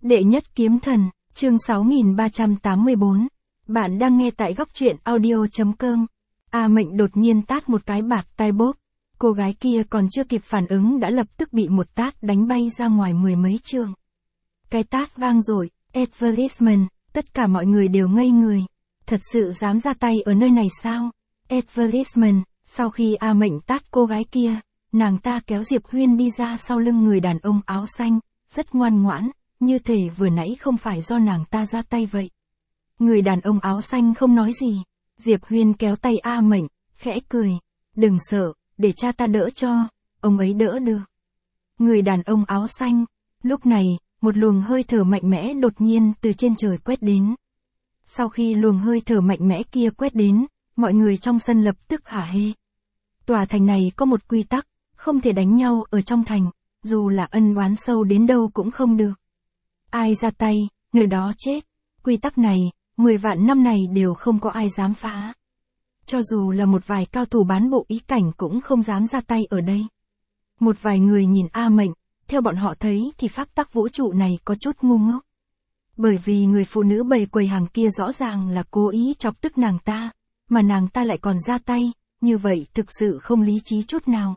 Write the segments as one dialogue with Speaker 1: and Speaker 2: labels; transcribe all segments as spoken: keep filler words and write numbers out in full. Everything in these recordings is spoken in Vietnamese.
Speaker 1: Đệ nhất kiếm thần, chương sáu nghìn ba trăm tám mươi bốn. Bạn đang nghe tại góc truyện audio chấm com. A Mệnh đột nhiên tát một cái bạt tai bốp. Cô gái kia còn chưa kịp phản ứng đã lập tức bị một tát đánh bay ra ngoài mười mấy trượng. Cái tát vang dội, advertisement, tất cả mọi người đều ngây người. Thật sự dám ra tay ở nơi này sao? Advertisement, sau khi A Mệnh tát cô gái kia, nàng ta kéo Diệp Huyên đi ra sau lưng người đàn ông áo xanh, rất ngoan ngoãn, như thể vừa nãy không phải do nàng ta ra tay vậy. Người đàn ông áo xanh không nói gì, Diệp Huyên kéo tay A Mệnh, khẽ cười, đừng sợ, để cha ta đỡ cho, ông ấy đỡ được. Người đàn ông áo xanh, lúc này, một luồng hơi thở mạnh mẽ đột nhiên từ trên trời quét đến. Sau khi luồng hơi thở mạnh mẽ kia quét đến, mọi người trong sân lập tức hả hê. Tòa thành này có một quy tắc, không thể đánh nhau ở trong thành, dù là ân oán sâu đến đâu cũng không được. Ai ra tay, người đó chết. Quy tắc này, mười vạn năm này đều không có ai dám phá. Cho dù là một vài cao thủ bán bộ ý cảnh cũng không dám ra tay ở đây. Một vài người nhìn A Mệnh, theo bọn họ thấy thì pháp tắc vũ trụ này có chút ngu ngốc. Bởi vì người phụ nữ bày quầy hàng kia rõ ràng là cố ý chọc tức nàng ta, mà nàng ta lại còn ra tay, như vậy thực sự không lý trí chút nào.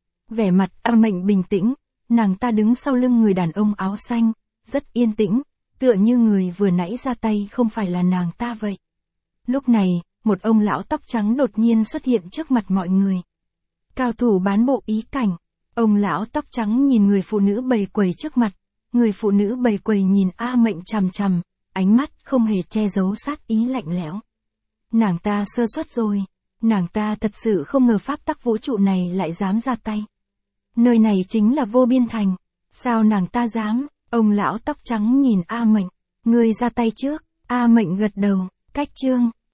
Speaker 1: Vẻ mặt A Mệnh bình tĩnh, nàng ta đứng sau lưng người đàn ông áo xanh, rất yên tĩnh, tựa như người vừa nãy ra tay không phải là nàng ta vậy. Lúc này, một ông lão tóc trắng đột nhiên xuất hiện trước mặt mọi người. Cao thủ bán bộ ý cảnh, ông lão tóc trắng nhìn người phụ nữ bày quầy trước mặt, người phụ nữ bày quầy nhìn A Mệnh chằm chằm, ánh mắt không hề che giấu sát ý lạnh lẽo. Nàng ta sơ suất rồi, nàng ta thật sự không ngờ pháp tắc vũ trụ này lại dám ra tay. Nơi này chính là vô biên thành, sao nàng ta dám? Ông lão tóc trắng nhìn A Mệnh, ngươi ra tay trước. A Mệnh gật đầu, cách chương.